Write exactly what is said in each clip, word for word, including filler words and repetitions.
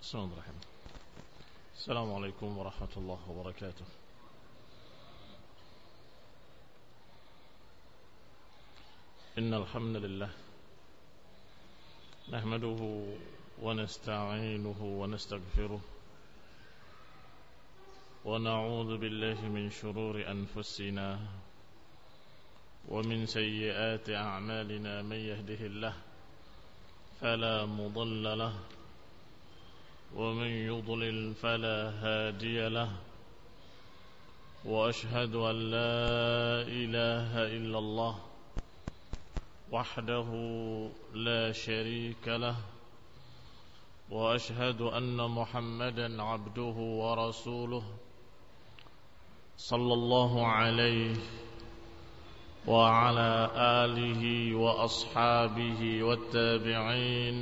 Bismillahirrahmanirrahim. Assalamualaikum warahmatullahi wabarakatuh. Innal hamdalillah nahmaduhu wa nasta'inuhu wa nastaghfiruh wa na'udzu billahi min shururi anfusina wa min sayyiati a'malina man yahdihillahu fala mudilla lahu ومن يضلل فلا هادي له وأشهد أن لا إله إلا الله وحده لا شريك له وأشهد أن محمدا عبده ورسوله صلى الله عليه وعلى آله وأصحابه والتابعين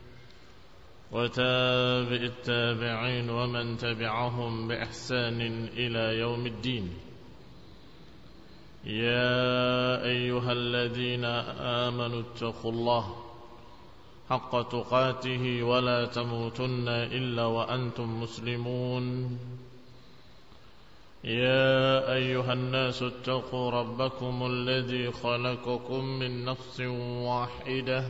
وتابع التابعين ومن تبعهم بإحسان إلى يوم الدين. يا أيها الذين آمنوا اتقوا الله حق تقاته ولا تموتن إلا وأنتم مسلمون. يا أيها الناس اتقوا ربكم الذي خلقكم من نفس واحدة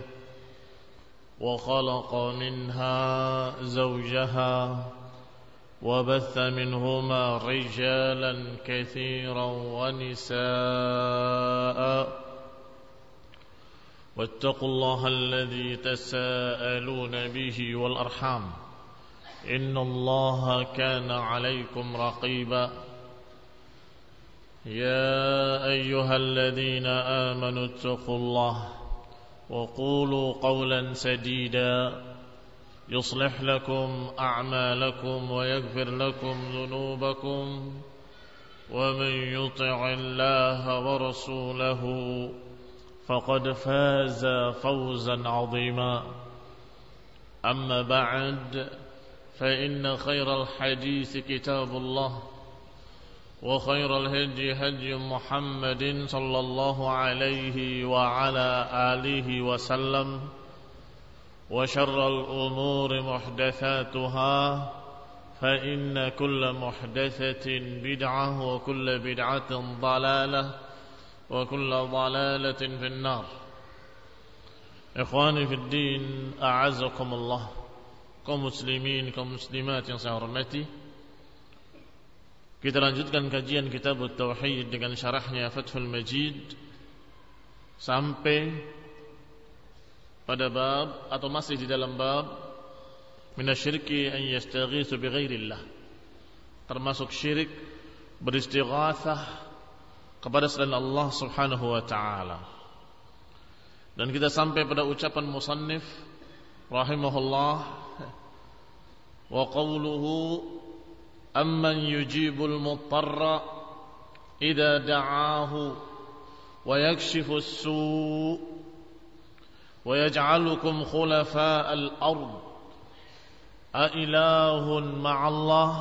وخلق منها زوجها وبث منهما رجالا كثيرا ونساء واتقوا الله الذي تساءلون به والأرحام إن الله كان عليكم رقيبا. يا أيها الذين آمنوا اتقوا الله وقولوا قولا سديدا يصلح لكم أعمالكم ويغفر لكم ذنوبكم ومن يطع الله ورسوله فقد فاز فوزا عظيما. أما بعد فإن خير الحديث كتاب الله وخير الهدي هدي محمد صلى الله عليه وعلى آله وسلم وشر الأمور محدثاتها فإن كل محدثة بدعة وكل بدعة ضلالة وكل ضلالة في النار. إخواني في الدين أعزكم الله. Kaum muslimin, kaum muslimat yang saya hormati, kita lanjutkan kajian kitab Tauhid dengan syarahnya Fathul Majid sampai pada bab atau masih di dalam bab minasyirki an yastaghitsu bighairillah, termasuk syirik beristighatsah kepada selain Allah Subhanahu wa taala. Dan kita sampai pada ucapan musannif rahimahullah, wa qawluhu أمن يجيب المضطر إذا دعاه ويكشف السوء ويجعلكم خلفاء الأرض أإله مع الله.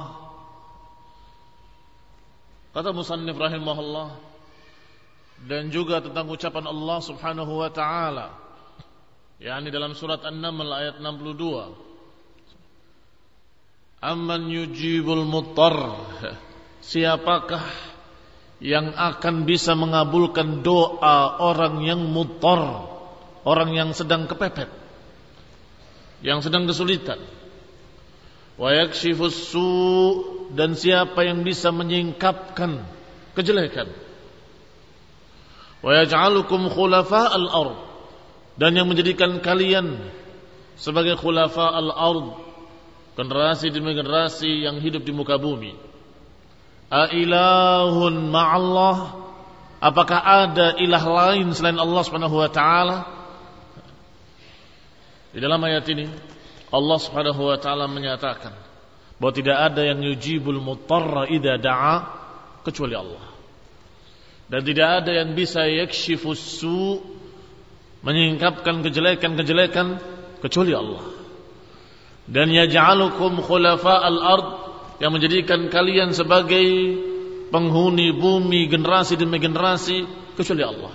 Kata musannif rahimahullah, dan juga tentang ucapan Allah Subhanahu wa taala, yakni dalam surat An-Naml ayat enam puluh dua, Amman yujibul muttar, siapakah yang akan bisa mengabulkan doa orang yang muttar, orang yang sedang kepepet, yang sedang kesulitan. Wa yakshifus su', dan siapa yang bisa menyingkapkan kejelekan. Wa yaj'alukum khulafa'al ard, dan yang menjadikan kalian sebagai khulafa'al ard, generasi demi generasi yang hidup di muka bumi. Ailahun ma'allah, apakah ada ilah lain selain Allah Subhanahu wa taala? Di dalam ayat ini Allah Subhanahu wa taala menyatakan bahwa tidak ada yang yujibul muttarra idza da'a kecuali Allah. Dan tidak ada yang bisa yakshifus su', menyingkapkan kejelekan-kejelekan kecuali Allah. Dan yaj'alukum khulafa'al ard, yang menjadikan kalian sebagai penghuni bumi generasi demi generasi kecuali Allah.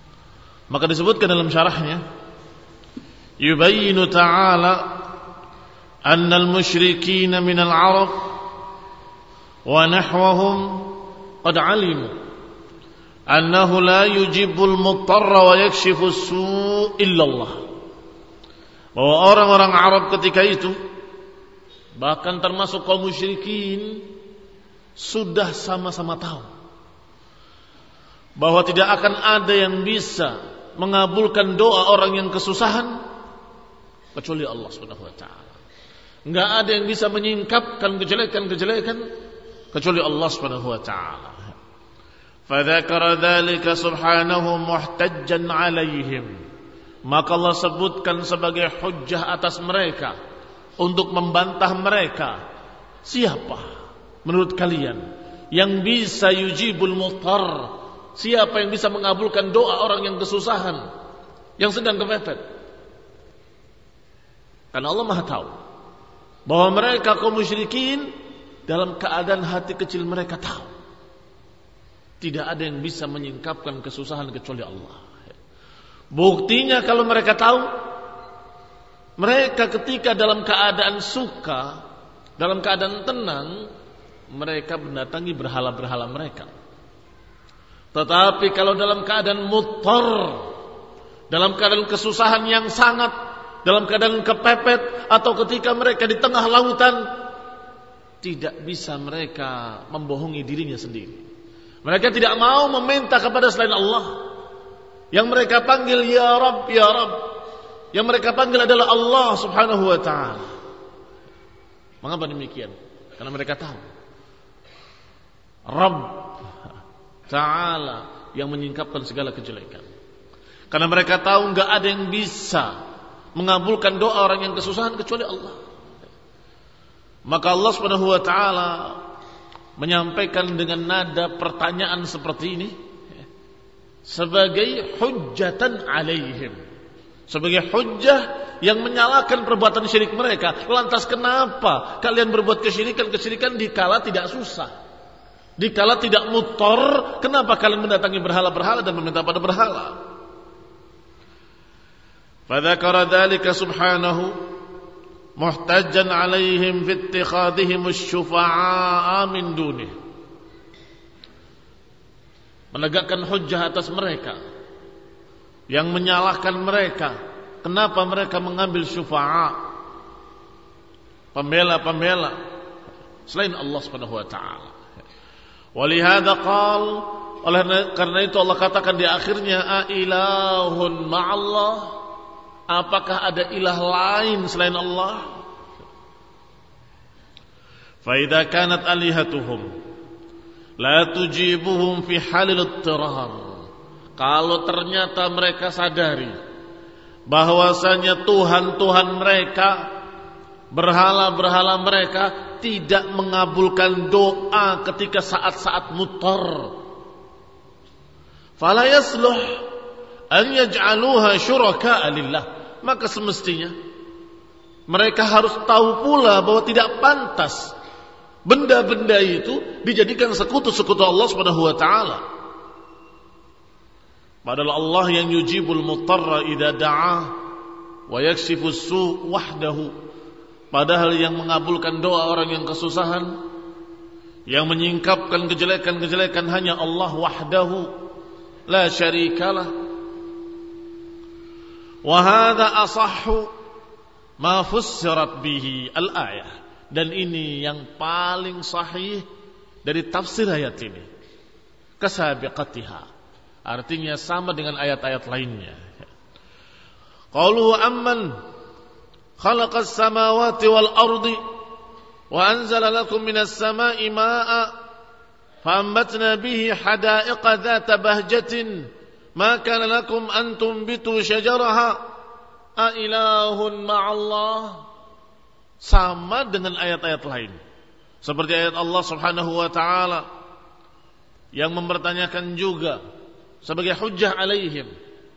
Maka disebutkan dalam syarahnya, yubayyinu ta'ala annal musyrikin minal Arab wa nahwahum qad alimu annahu la yujibul muttarra wa yakshifu as-su' illa Allah. Bahwa orang-orang Arab ketika itu, bahkan termasuk kaum musyrikin, sudah sama-sama tahu bahwa tidak akan ada yang bisa mengabulkan doa orang yang kesusahan kecuali Allah Subhanahu wa taala. Enggak ada yang bisa menyingkapkan kejelekan-kejelekan kecuali Allah Subhanahu wa taala. Fadzakara dzalika subhanahu muhtajjan 'alaihim. Maka Allah sebutkan sebagai hujjah atas mereka untuk membantah mereka. Siapa menurut kalian yang bisa yujibul muttar? Siapa yang bisa mengabulkan doa orang yang kesusahan, yang sedang kepepet? Karena Allah Maha tahu bahwa mereka kaum musyrikin dalam keadaan hati kecil mereka tahu tidak ada yang bisa menyingkapkan kesusahan kecuali Allah. Buktinya kalau mereka tahu, mereka ketika dalam keadaan suka, dalam keadaan tenang, mereka mendatangi berhala-berhala mereka. Tetapi kalau dalam keadaan muttar, dalam keadaan kesusahan yang sangat, dalam keadaan kepepet, atau ketika mereka di tengah lautan, tidak bisa mereka membohongi dirinya sendiri. Mereka tidak mau meminta kepada selain Allah. Yang mereka panggil ya Rabb, ya Rabb, yang mereka panggil adalah Allah Subhanahu wa ta'ala. Mengapa demikian? Karena mereka tahu Rabb Ta'ala yang menyingkapkan segala kejelekan. Karena mereka tahu enggak ada yang bisa mengabulkan doa orang yang kesusahan kecuali Allah. Maka Allah Subhanahu wa ta'ala menyampaikan dengan nada pertanyaan seperti ini sebagai hujjatan alaihim, sebagai hujjah yang menyalahkan perbuatan syirik mereka. Lantas kenapa kalian berbuat kesyirikan-kesyirikan dikala tidak susah, dikala tidak muttar? Kenapa kalian mendatangi berhala-berhala dan meminta pada berhala? Fadzakara dzalika subhanahu muhtajjan alaihim fi ittikhadihim asy-syufa'a min dunih. Menegakkan hujjah atas mereka yang menyalahkan mereka. Kenapa mereka mengambil syufa'a, pembela-pembela selain Allah Subhanahu wa taala. Walihada qal, oleh karena itu Allah katakan di akhirnya, a ilahun ma'allah, apakah ada ilah lain selain Allah? Fa idza kanat alihatuhum la tujibuhum fi halil ittirar. Kalau ternyata mereka sadari bahwasanya Tuhan-Tuhan mereka, berhala-berhala mereka tidak mengabulkan doa ketika saat-saat muttar, fala yasluh an yaj'aluha syuraka'a lillah. Maka semestinya mereka harus tahu pula bahwa tidak pantas benda-benda itu dijadikan sekutu-sekutu Allah Subhanahu wa taala. Padahal Allah yang yujibul muttarra idza da'a wa yakshifu as-su' wahdahu. Padahal yang mengabulkan doa orang yang kesusahan, yang menyingkapkan kejelekan-kejelekan hanya Allah wahdahu la syarikalah. Wa hadza asahhu ma fussirat bihi al-ayah. Dan ini yang paling sahih dari tafsir ayat ini, kasabiqatiha, artinya sama dengan ayat-ayat lainnya. Qalu amman khalaqas samawati wal ardi wa anzala lakum minas samai maa'a faambatna bihi hadaiqa dhata bahjatin ma kana lakum an tumbitu syajaraha a ilahun ma'allah. Sama dengan ayat-ayat lain, seperti ayat Allah Subhanahu wa ta'ala yang mempertanyakan juga sebagai hujjah alaihim,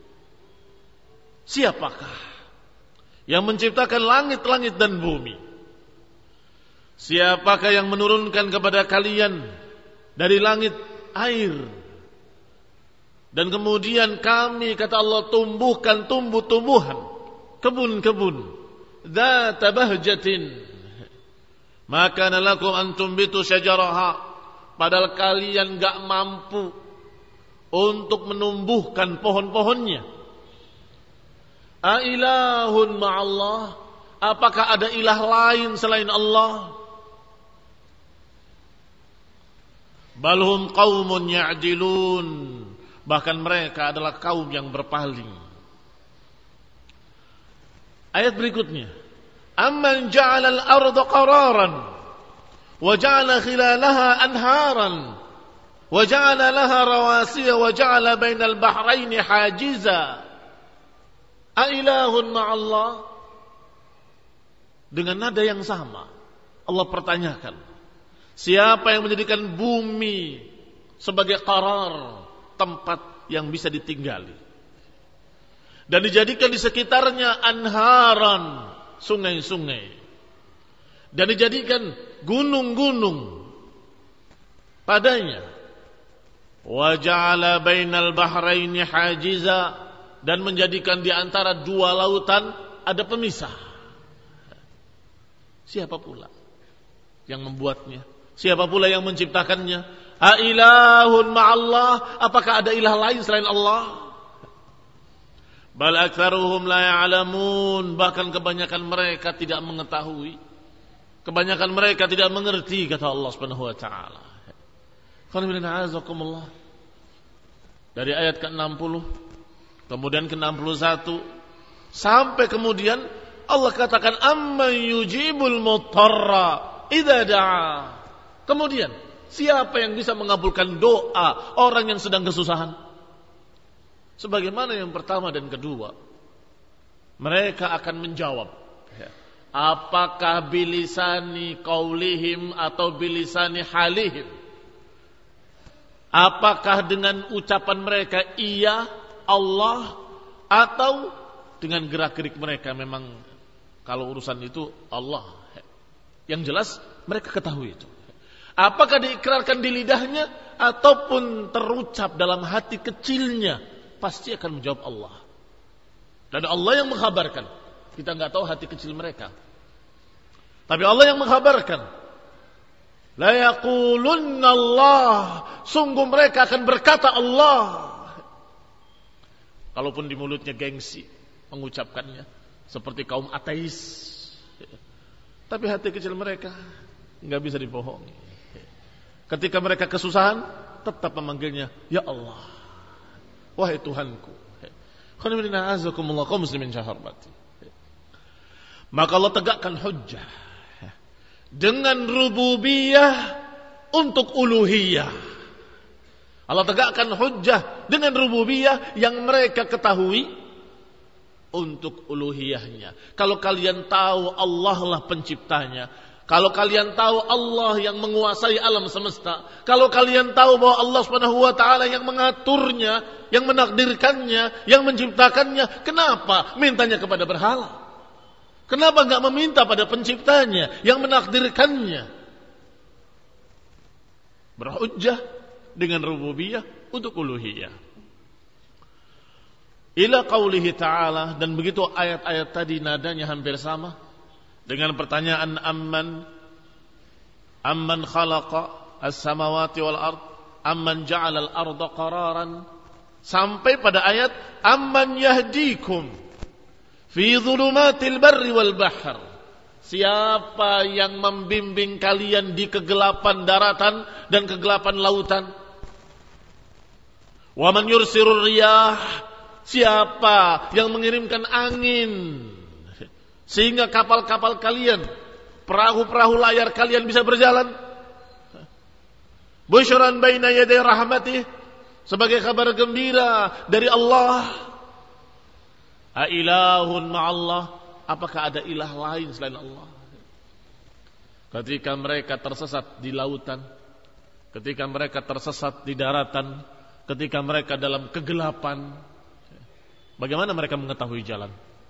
siapakah yang menciptakan langit-langit dan bumi? Siapakah yang menurunkan kepada kalian dari langit air, dan kemudian kami, kata Allah, tumbuhkan tumbuh-tumbuhan, kebun-kebun dzata bahjatin ma kana lakum an tumbitu syajaraha, padahal kalian enggak mampu untuk menumbuhkan pohon-pohonnya. A ilahun ma'allah, apakah ada ilah lain selain Allah? Balhum qaumun ya'dilun, bahkan mereka adalah kaum yang berpaling. Ayat berikutnya, amman ja'ala al-ardha qararan wa ja'ala khilalaha anharan wa ja'ala laha rawasiya wa ja'ala bainal bahraini hajiza a ilahun ma'allah. Dengan nada yang sama Allah pertanyakan, siapa yang menjadikan bumi sebagai qarar, tempat yang bisa ditinggali, dan dijadikan di sekitarnya anharan, sungai-sungai, dan dijadikan gunung-gunung padanya. Wa ja'ala bainal bahraini hajiza, dan menjadikan di antara dua lautan ada pemisah. Siapa pula yang membuatnya? Siapa pula yang menciptakannya? A ilahun ma'allah, apakah ada ilah lain selain Allah? Bal aktsaruhum la ya'lamun, bahkan kebanyakan mereka tidak mengetahui. Kebanyakan mereka tidak mengerti, kata Allah Subhanahu wa taala. Dari ayat ke enam puluh kemudian ke enam puluh satu sampai kemudian Allah katakan amman yujibul mutarra idza da'a. Kemudian siapa yang bisa mengabulkan doa orang yang sedang kesusahan? Sebagaimana yang pertama dan kedua, mereka akan menjawab, apakah bilisani qaulihim atau bilisani halihim? Apakah dengan ucapan mereka iya Allah, atau dengan gerak-gerik mereka memang kalau urusan itu Allah. Yang jelas mereka ketahui itu. Apakah diikrarkan di lidahnya ataupun terucap dalam hati kecilnya, pasti akan menjawab Allah. Dan Allah yang mengkhabarkan. Kita enggak tahu hati kecil mereka, tapi Allah yang mengkhabarkan. La yaqulunna Allah, sungguh mereka akan berkata Allah. Kalaupun di mulutnya gengsi mengucapkannya seperti kaum ateis, tapi hati kecil mereka enggak bisa dibohongi. Ketika mereka kesusahan, tetap memanggilnya ya Allah, wahai Tuhanku. Khonibina azakumullah kaum muslimin syaharbati. Maka Allah tegakkan hujjah dengan rububiyah untuk uluhiyah. Allah tegakkan hujjah dengan rububiyah yang mereka ketahui untuk uluhiyahnya. Kalau kalian tahu Allah lah penciptanya, kalau kalian tahu Allah yang menguasai alam semesta, kalau kalian tahu bahwa Allah Subhanahu wa taala yang mengaturnya, yang menakdirkannya, yang menciptakannya, kenapa mintanya kepada berhala? Kenapa enggak meminta pada penciptanya yang menakdirkannya? Berhujjah dengan rububiyah untuk uluhiyah. Ila qaulihi ta'ala, dan begitu ayat-ayat tadi nadanya hampir sama dengan pertanyaan amman amman khalaqa as-samawati wal ard amman ja'ala al-arda qararan, sampai pada ayat amman yahdikum fi dhulumatil barri wal bahr, siapa yang membimbing kalian di kegelapan daratan dan kegelapan lautan. Wa man yursirur riyah, siapa yang mengirimkan angin sehingga kapal-kapal kalian, perahu-perahu layar kalian bisa berjalan. Busyran baina yaday rahmatih, sebagai kabar gembira dari Allah. A ilahun ma'allah, apakah ada ilah lain selain Allah? Ketika mereka tersesat di lautan, ketika mereka tersesat di daratan, ketika mereka dalam kegelapan, bagaimana mereka mengetahui jalan?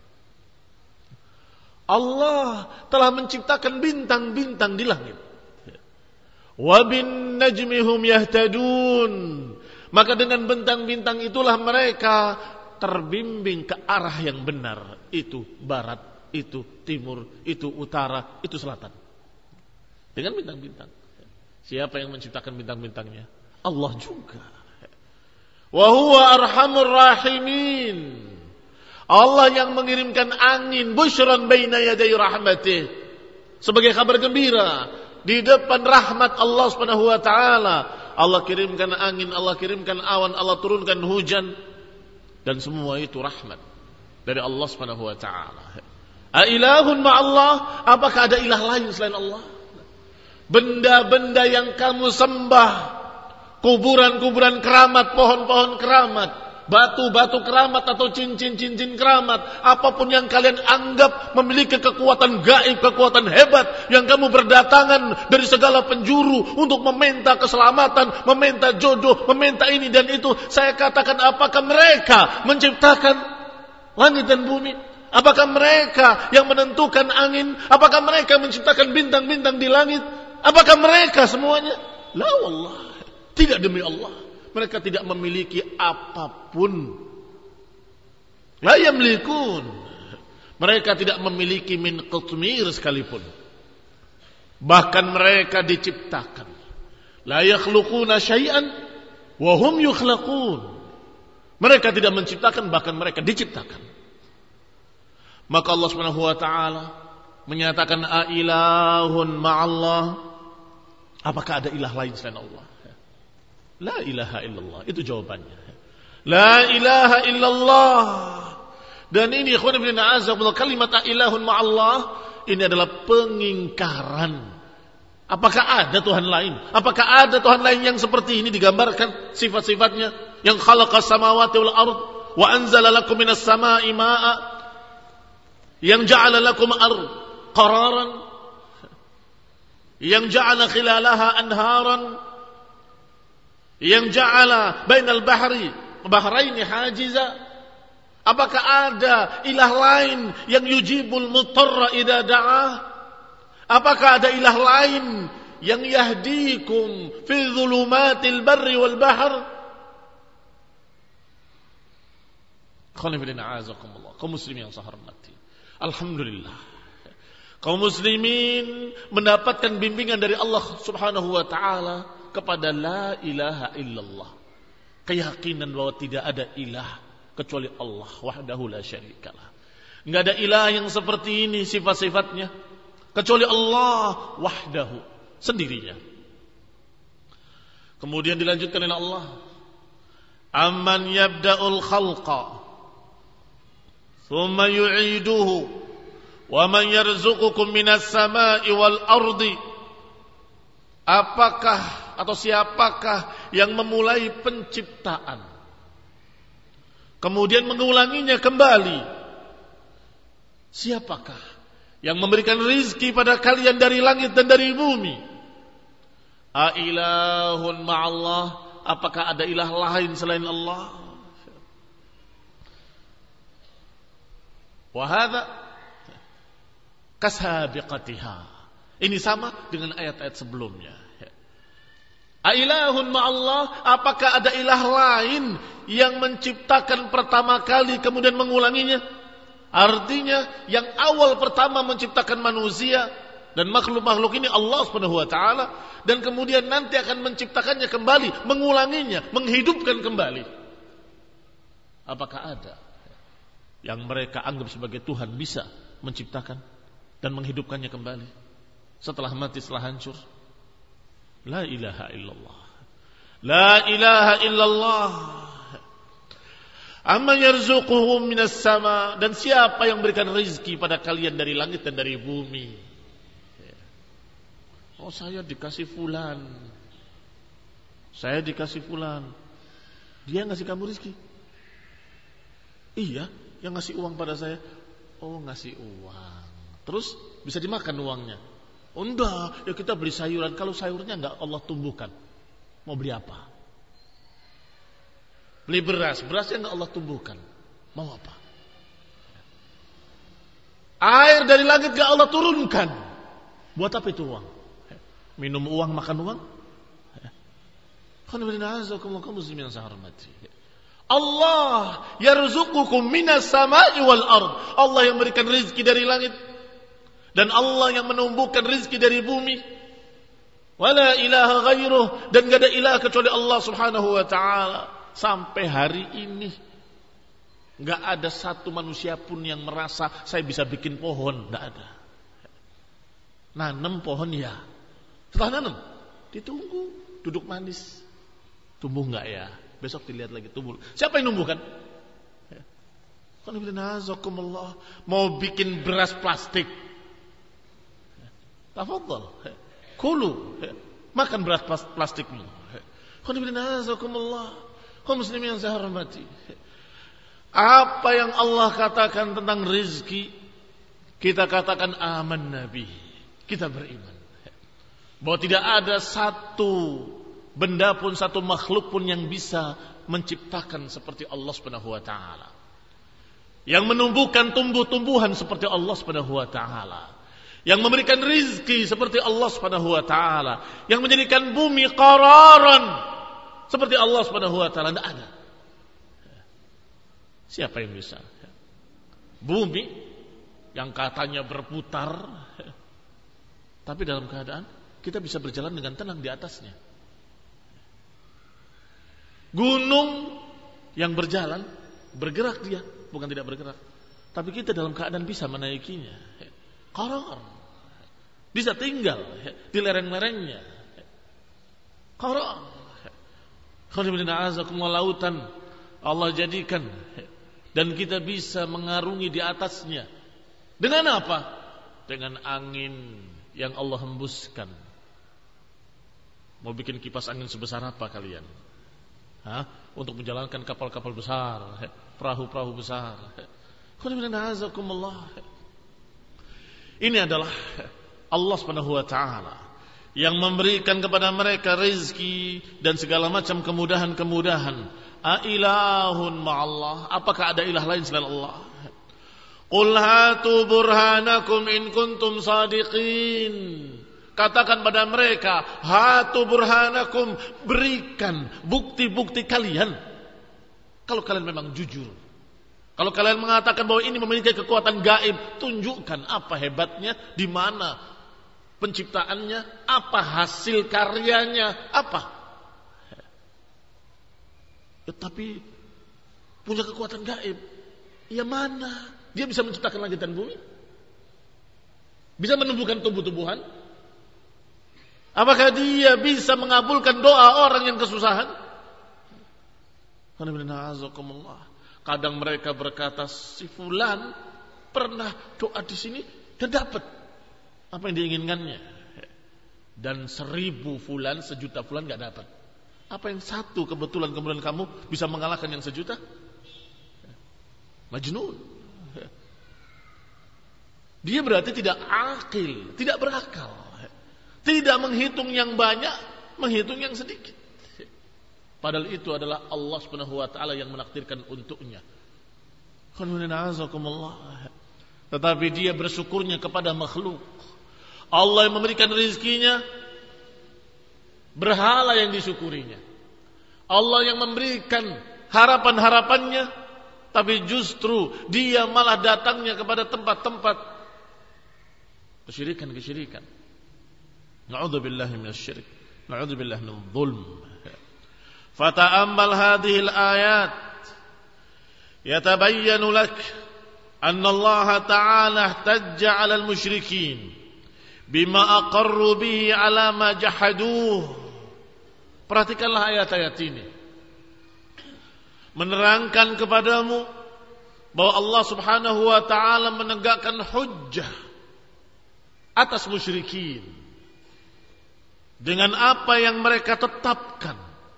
Allah telah menciptakan bintang-bintang di langit. Wa bin najmi hum yahtadun, maka dengan bintang-bintang itulah mereka terbimbing ke arah yang benar, itu barat. itu timur, itu utara, itu selatan. Dengan bintang-bintang. Siapa yang menciptakan bintang-bintangnya? Allah juga. Wa huwa arhamur rahimin. Allah yang mengirimkan angin busyran baina yaday rahmatih, sebagai kabar gembira di depan rahmat Allah Subhanahu wa taala. Allah kirimkan angin, Allah kirimkan awan, Allah turunkan hujan, dan semua itu rahmat dari Allah Subhanahu wa taala. A ilahun ma'allah, apakah ada ilah lain selain Allah? Benda-benda yang kamu sembah, kuburan-kuburan keramat, pohon-pohon keramat, batu-batu keramat atau cincin-cincin keramat, apapun yang kalian anggap memiliki kekuatan gaib, kekuatan hebat, yang kamu berdatangan dari segala penjuru untuk meminta keselamatan, meminta jodoh, meminta ini dan itu, saya katakan, apakah mereka menciptakan langit dan bumi? Apakah mereka yang menentukan angin? Apakah mereka menciptakan bintang-bintang di langit? Apakah mereka semuanya? La wallah, tidak, demi Allah. Mereka tidak memiliki apapun. La yamlikun. Mereka tidak memiliki min qitmir sekalipun. Bahkan mereka diciptakan. La yakhluquna syai'an wa hum yukhlaqun. Mereka tidak menciptakan, bahkan mereka diciptakan. Maka Allah Subhanahu wa taala menyatakan, a ilahun ma'allah, apakah ada ilah lain selain Allah? La ilaha illallah, itu jawabannya. La ilaha illallah. Dan ini ikhwan ibn a'azakullah, kalimat a ilahun ma'allah ini adalah pengingkaran. Apakah ada Tuhan lain? Apakah ada Tuhan lain yang seperti ini digambarkan sifat-sifatnya? Yang khalaqas samawati wal ard wa anzala lakum minas sama'i ma'a, yang ja'ala lakum ard qararan, yang ja'ala khilalaha anharan, yang ja'ala bainal bahri bahraini hajiza. Apakah ada ilah lain yang yujibul mutarra idza da'ah? Apakah ada ilah lain yang yahdikum fi dhulumatil barri wal bahr? Qanibina kaum muslimin yang saya hormati, alhamdulillah, kaum muslimin mendapatkan bimbingan dari Allah Subhanahu wa taala kepada la ilaha illallah, keyakinan bahwa tidak ada ilah kecuali Allah wahdahu la syarikalah. Enggak ada ilah yang seperti ini sifat-sifatnya kecuali Allah wahdahu, sendirinya. Kemudian dilanjutkan oleh Allah, amman yabda'ul khalqa thumma yu'iduhu wa man yarzuqukum minas sama'i wal ardi. Apakah atau siapakah yang memulai penciptaan kemudian mengulanginya kembali? Siapakah yang memberikan rizki pada kalian dari langit dan dari bumi? A ilahun ma'allah, apakah ada ilah lain selain Allah? Wa hadza kasabiqatiha. Ini sama dengan ayat-ayat sebelumnya. Ailahun ma'allah, apakah ada ilah lain yang menciptakan pertama kali kemudian mengulanginya? Artinya yang awal pertama menciptakan manusia dan makhluk-makhluk ini Allah Subhanahu wa taala, dan kemudian nanti akan menciptakannya kembali, mengulanginya, menghidupkan kembali. Apakah ada yang mereka anggap sebagai Tuhan bisa menciptakan dan menghidupkannya kembali setelah mati, setelah hancur? La ilaha illallah. La ilaha illallah. Amma yarzuquhum minas sama, dan siapa yang berikan rezeki pada kalian dari langit dan dari bumi? Oh, saya dikasih fulan. Saya dikasih fulan. Dia ngasih kamu rezeki? Iya, yang ngasih uang pada saya. Oh, ngasih uang. Terus bisa dimakan uangnya? Oh enggak, ya kita beli sayuran. Kalau sayurnya enggak Allah tumbuhkan, mau beli apa? Beli beras, berasnya enggak Allah tumbuhkan, mau apa? Air dari langit enggak Allah turunkan, buat apa itu uang? Minum uang, makan uang? Allah yarzuqukum minas sama'i wal ard. Allah yang memberikan rezeki dari langit dan Allah yang menumbuhkan rezeki dari bumi. Wala ilaha ghairuh, dan enggak ada ilah kecuali Allah Subhanahu wa taala. Sampai hari ini enggak ada satu manusia pun yang merasa saya bisa bikin pohon, enggak ada. Nanam pohon ya. Setelah nanam ditunggu, duduk manis. Tumbuh enggak ya? Besok dilihat lagi tumbuh. Siapa yang numbuhkan? Mau bikin beras plastik. Tafadhal. Kulu. Makan beras plastikmu. Kaum muslimin yang saya hormati. Apa yang Allah katakan tentang rizki, kita katakan aman Nabi. Kita beriman. Bahwa tidak ada satu benda pun, satu makhluk pun yang bisa menciptakan seperti Allah Subhanahu wa taala. Yang menumbuhkan tumbuh-tumbuhan seperti Allah Subhanahu wa taala. Yang memberikan rizki seperti Allah Subhanahu wa taala. Yang menjadikan bumi qararan seperti Allah Subhanahu wa taala. Tidak ada. Siapa yang bisa? Bumi yang katanya berputar, tapi dalam keadaan kita bisa berjalan dengan tenang di atasnya. Gunung yang berjalan, bergerak dia, bukan tidak bergerak. Tapi kita dalam keadaan bisa menaikinya. Qarar. Bisa tinggal di lereng-lerengnya. Qarar. Lautan Allah jadikan dan kita bisa mengarungi di atasnya. Dengan apa? Dengan angin yang Allah hembuskan. Mau bikin kipas angin sebesar apa kalian? Hah? Untuk menjalankan kapal-kapal besar, perahu-perahu besar. Ini adalah Allah Subhanahu wa taala yang memberikan kepada mereka rezeki dan segala macam kemudahan-kemudahan. A ilahun ma'allah? Apakah ada ilah lain selain Allah? Qul hatu burhanakum in kuntum sadiqin. Katakan pada mereka, hatu burhanakum, berikan bukti-bukti kalian. Kalau kalian memang jujur. Kalau kalian mengatakan bahwa ini memiliki kekuatan gaib, tunjukkan apa hebatnya, di mana penciptaannya, apa hasil karyanya, apa. Tetapi punya kekuatan gaib. Ya mana? Dia bisa menciptakan langit dan bumi? Bisa menumbuhkan tumbuh-tumbuhan? Apakah dia bisa mengabulkan doa orang yang kesusahan? Kadang mereka berkata, si fulan pernah doa di sini dan dapat apa yang diinginkannya. Dan seribu fulan, sejuta fulan gak dapat. Apa yang satu kebetulan kemudian kamu bisa mengalahkan yang sejuta? Majnun. Dia berarti tidak akil, tidak berakal. Tidak menghitung yang banyak, menghitung yang sedikit. Padahal itu adalah Allah Subhanahu wa taala yang menakdirkan untuknya. Tetapi dia bersyukurnya kepada makhluk. Allah yang memberikan rezekinya, berhala yang disyukurinya. Allah yang memberikan harapan-harapannya, tapi justru dia malah datangnya kepada tempat-tempat kesyirikan-kesyirikan. Na'udzubillahi minasy-syirk, na'udzubillahi minadh-dhulm. Fata'ammal hadhihi al-ayat yatabayyanu lak anna Allah ta'ala ihtajja 'ala al-musyrikin bima aqarru bihi 'ala ma jahaduh. Perhatikanlah ayat-ayat ini. Menerangkan kepadamu bahwa Allah Subhanahu wa ta'ala menegakkan hujjah atas musyrikin dengan apa yang mereka tetapkan,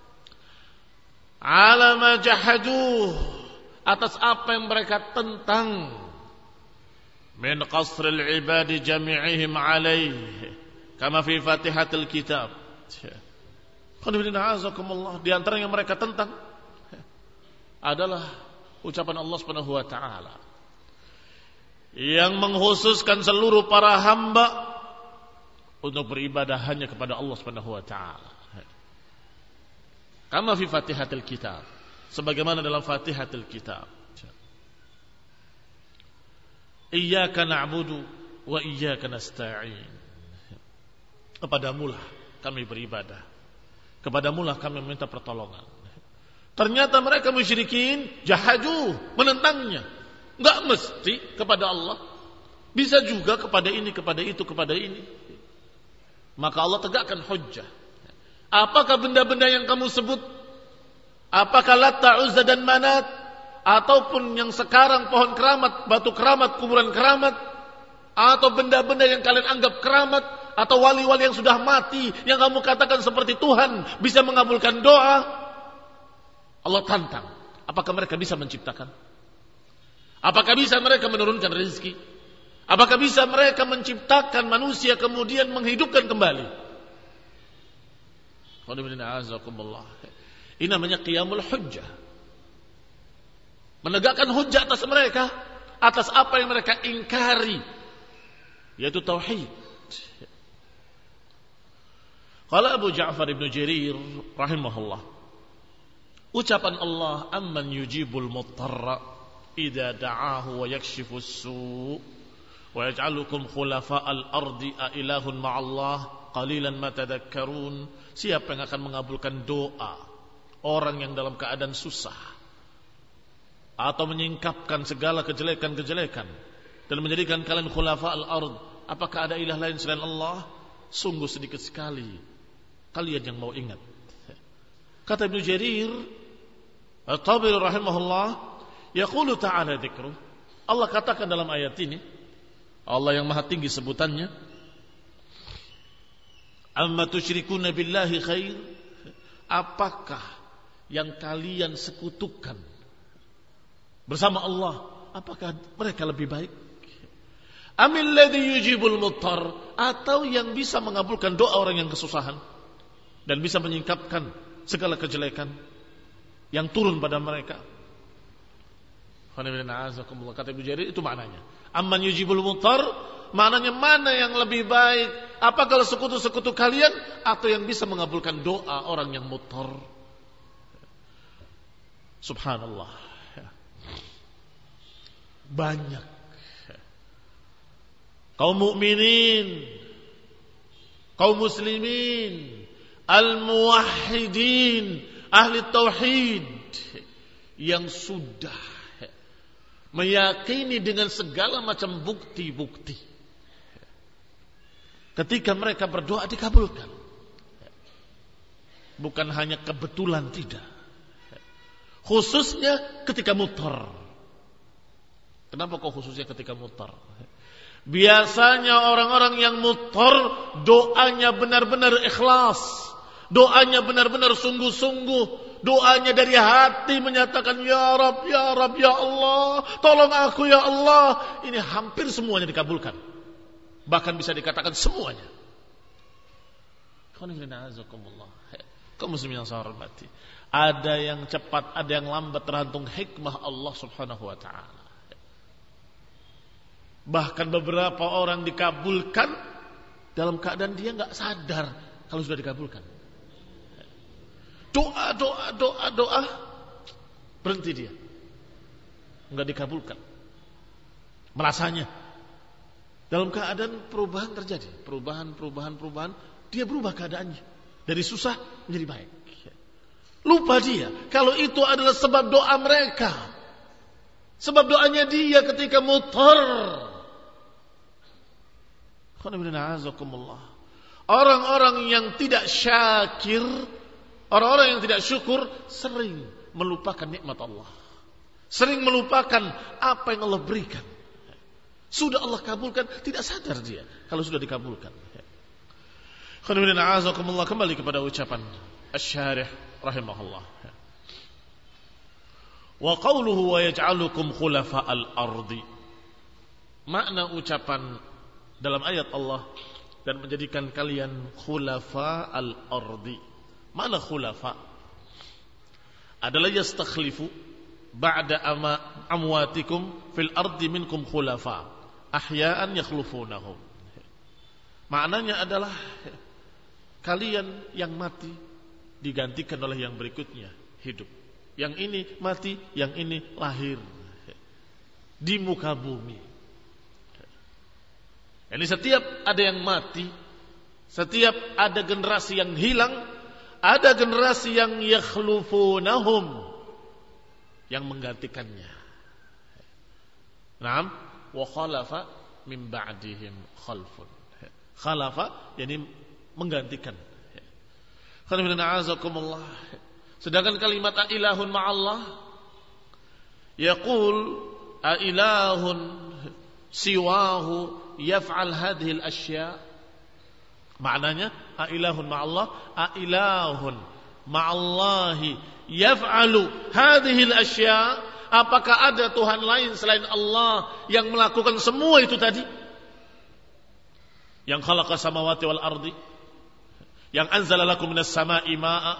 ala ma jahaduh, atas apa yang mereka tentang, min qasril ibadi jami'ihim alaih, kama fi fatihatil kitab. Di antara yang mereka tentang adalah ucapan Allah Subhanahu wa taala yang mengkhususkan seluruh para hamba untuk beribadah hanya kepada Allah Subhanahu wa taala. Kama fi Fatihatil Kitab, sebagaimana dalam Fatihatul Kitab. Iyyaka na'budu wa iyyaka nasta'in. Kepadamulah kami beribadah, kepadamulah kami meminta pertolongan. Ternyata mereka musyrikin jahadu, menentangnya. Enggak mesti kepada Allah, bisa juga kepada ini, kepada itu, kepada ini. Maka Allah tegakkan hujjah. Apakah benda-benda yang kamu sebut? Apakah Latta, Uzza dan Manat? Ataupun yang sekarang pohon keramat, batu keramat, kuburan keramat, atau benda-benda yang kalian anggap keramat, atau wali-wali yang sudah mati yang kamu katakan seperti Tuhan bisa mengabulkan doa? Allah tantang, apakah mereka bisa menciptakan? Apakah bisa mereka menurunkan rezeki? Apakah bisa mereka menciptakan manusia kemudian menghidupkan kembali? Ini namanya qiyamul hujjah. Menegakkan hujjah atas mereka, atas apa yang mereka ingkari, yaitu tauhid. Qala Abu Ja'far Ibn Jarir rahimahullah, ucapan Allah, amman yujibul muttarra idza da'ahu wa yakshifu as-su' wa yaj'alukum khulafa'al ardi a ilahun ma'allah qalilan ma tadhakkarun. Siapa yang akan mengabulkan doa orang yang dalam keadaan susah atau menyingkapkan segala kejelekan-kejelekan dan menjadikan kalian khulafa al-ard? Apakah ada ilah lain selain Allah? Sungguh sedikit sekali kalian yang mau ingat. Kata Ibnu Jarir At-Tabari rahimahullah, yaqulu ta'ala dzikru, Allah katakan dalam ayat ini, Allah yang maha tinggi sebutannya, amma tusyrikuna billahi khair, apakah yang kalian sekutukan bersama Allah, apakah mereka lebih baik? Amil ladzi yujibul muttar, atau yang bisa mengabulkan doa orang yang kesusahan dan bisa menyingkapkan segala kejelekan yang turun pada mereka. Kata Ibnu Jarir, itu maknanya. Amman yujibul muttar, maknanya mana yang lebih baik? Apakah sekutu-sekutu kalian atau yang bisa mengabulkan doa orang yang muttar? Subhanallah. Banyak kaum mukminin, kaum muslimin, al-muwahhidin, ahli tauhid yang sudah meyakini dengan segala macam bukti-bukti ketika mereka berdoa dikabulkan. Bukan hanya kebetulan, tidak. Khususnya ketika mutar. Kenapa kok khususnya ketika mutar? Biasanya orang-orang yang mutar doanya benar-benar ikhlas, doanya benar-benar sungguh-sungguh, doanya dari hati menyatakan ya Rabb, ya Rabb, ya Allah, tolong aku ya Allah. Ini hampir semuanya dikabulkan. Bahkan bisa dikatakan semuanya. Kaum muslimin yang saya hormati, ada yang cepat, ada yang lambat, tergantung hikmah Allah Subhanahu wa taala. Bahkan beberapa orang dikabulkan dalam keadaan dia enggak sadar kalau sudah dikabulkan. Doa, doa, doa, doa, berhenti dia, enggak dikabulkan. Merasanya dalam keadaan perubahan terjadi, perubahan, perubahan, perubahan, dia berubah keadaannya dari susah menjadi baik. Lupa dia kalau itu adalah sebab doa mereka, sebab doanya dia ketika mutar. Orang-orang yang tidak syakir, orang-orang yang tidak syukur sering melupakan nikmat Allah, sering melupakan apa yang Allah berikan. Sudah Allah kabulkan, tidak sadar dia kalau sudah dikabulkan. Kembali kepada ucapan Asy-Syarih rahimahullah, wa qawluhu wa yaj'alukum khulafa'al ardi. Makna ucapan dalam ayat Allah, dan menjadikan kalian khulafa al-ardi. Mana khulafa? Adalah yastakhlifu ba'da ama amwatikum fil ardi minkum khulafa ahya'an yakhlufunahum. Maknanya adalah kalian yang mati digantikan oleh yang berikutnya hidup. Yang ini mati, yang ini lahir di muka bumi. Ini setiap ada yang mati, setiap ada generasi yang hilang, ada generasi yang yakhlufunahum, yang menggantikannya. Naam, wa khalafa min ba'dihim khalfun. Khalafa yani menggantikan. Sedangkan kalimat ilahun ma'allah, yaqul ailahun siwahu yaf'al hadhil asya. Maknanya ailahun ma'allah, ailahun ma'allahi yaf'alu hadhil asya. Apakah ada Tuhan lain selain Allah yang melakukan semua itu tadi? Yang khalaqa samawati wal ardi, yang anzala lakum minas sama'i ma'a,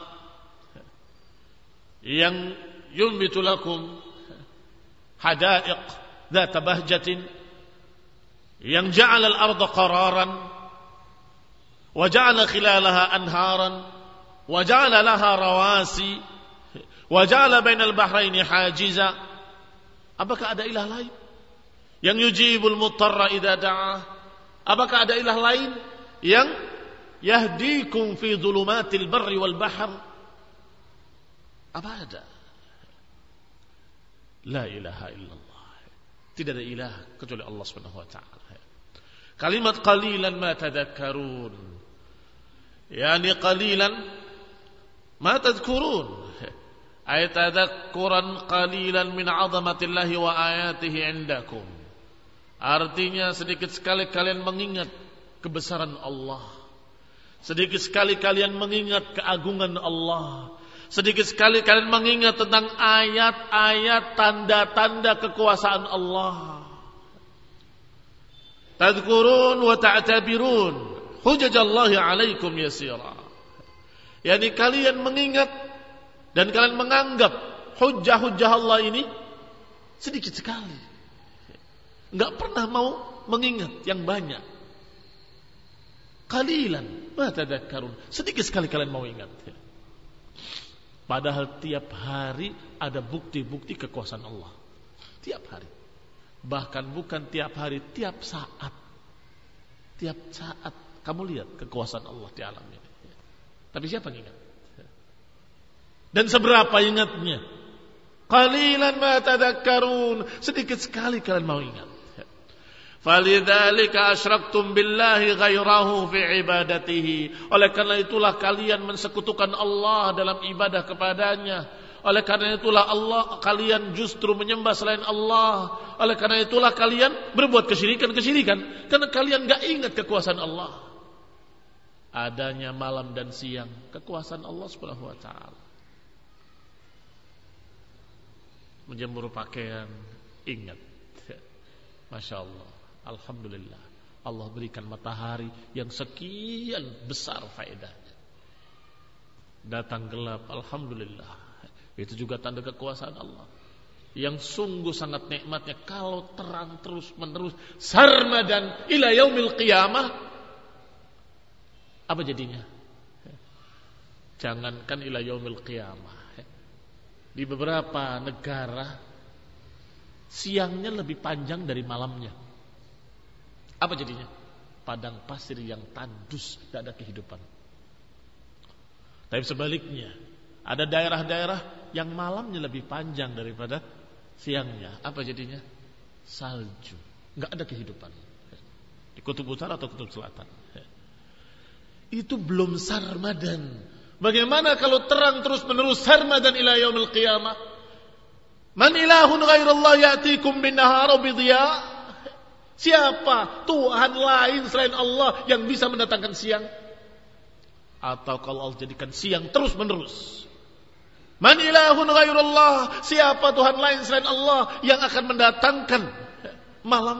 yang yumbitu lakum hadaiq dzata bahjatin, yang ja'ala al-ardha qararan wa ja'ala khilalaha anharan wa ja'ala laha rawasi wa ja'ala bainal bahraini hajiza. Apakah ada ilah lain yang yujibul muttarra idza da'ah? Apakah ada ilah lain yang yahdikum fi dhulumatil barri wal bahr? Apa ada? La ilaha illallah. Tidak ada ilah kecuali Allah Subhanahu wa taala. Kalimat qalilan ma tadhakkarun, yani qalilan ma tadhkurun, ay tadhakkuran qalilan min 'azamatillahi wa ayatihi 'indakum. Artinya sedikit sekali kalian mengingat kebesaran Allah, sedikit sekali kalian mengingat keagungan Allah, sedikit sekali kalian mengingat tentang ayat-ayat tanda-tanda kekuasaan Allah. Tadhkurun wa ta'tabirun hujajallahi 'alaikum yasira. Yani kalian mengingat dan kalian menganggap hujjah-hujjah Allah ini sedikit sekali. Enggak pernah mau mengingat yang banyak. Qalilan ma tadhakkarun, sedikit sekali kalian mau ingat. Padahal tiap hari ada bukti-bukti kekuasaan Allah. Tiap hari. Bahkan bukan tiap hari, tiap saat. Tiap saat kamu lihat kekuasaan Allah di alam ini. Tapi siapa yang ingat? Dan seberapa ingatnya? Qalilan ma tadhakkarun, sedikit sekali kalian mau ingat. Falidzalika asyraktum billahi ghairahu fi ibadatihi. Oleh karena itulah kalian mensekutukan Allah dalam ibadah kepadanya. Oleh karena itulah Allah kalian justru menyembah selain Allah. Oleh karena itulah kalian berbuat kesyirikan-kesyirikan, karena kalian enggak ingat kekuasaan Allah. Adanya malam dan siang, kekuasaan Allah Subhanahu wa taala. Menjemur pakaian, ingat. Masya Allah, alhamdulillah, Allah berikan matahari yang sekian besar faedahnya. Datang gelap, alhamdulillah, itu juga tanda kekuasaan Allah yang sungguh sangat nikmatnya. Kalau terang terus menerus sarmadan ila yaumil qiyamah, apa jadinya? Jangankan ila yaumil qiyamah, di beberapa negara siangnya lebih panjang dari malamnya. Apa jadinya? Padang pasir yang tandus, tidak ada kehidupan. Tapi sebaliknya, ada daerah-daerah yang malamnya lebih panjang daripada siangnya. Apa jadinya? Salju, nggak ada kehidupan. Di kutub utara atau kutub selatan. Itu belum sarmadan. Bagaimana kalau terang terus menerus sarmadan ila yaumil qiyamah? Man ilahun ghairallah ya'tikum bin nahar bidhiya? Siapa Tuhan lain selain Allah yang bisa mendatangkan siang? Atau kalau Allah jadikan siang terus menerus? Man ilahun ghairallah? Siapa Tuhan lain selain Allah yang akan mendatangkan malam?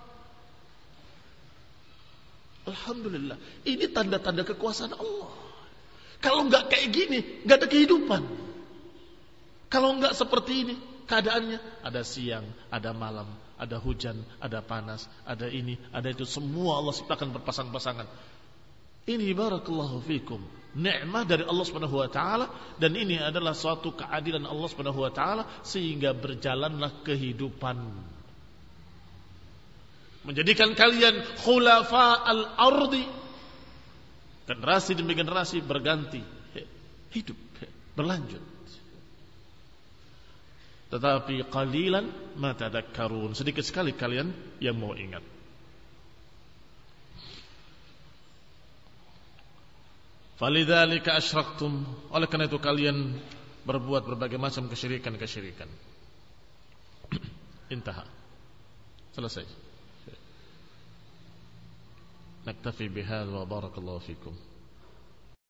Alhamdulillah, ini tanda-tanda kekuasaan Allah. Kalau enggak kayak gini, enggak ada kehidupan. Kalau enggak seperti ini keadaannya, ada siang, ada malam, ada hujan, ada panas, ada ini, ada itu, semua Allah ciptakan berpasang-pasangan. Ini barakallahu fikum, nikmat dari Allah Subhanahu wa taala, dan ini adalah suatu keadilan Allah Subhanahu wa taala sehingga berjalanlah kehidupan. Menjadikan kalian khulafa al-ardi, generasi demi generasi berganti, hidup, berlanjut. Tetapi qalilan ma tadhakkarun, sedikit sekali kalian yang mau ingat. Falidzalika asyraktum, oleh karena itu kalian berbuat berbagai macam kesyirikan-kesyirikan. Intaha. Selesai. Naktafi bihadza wa barakallahu fikum.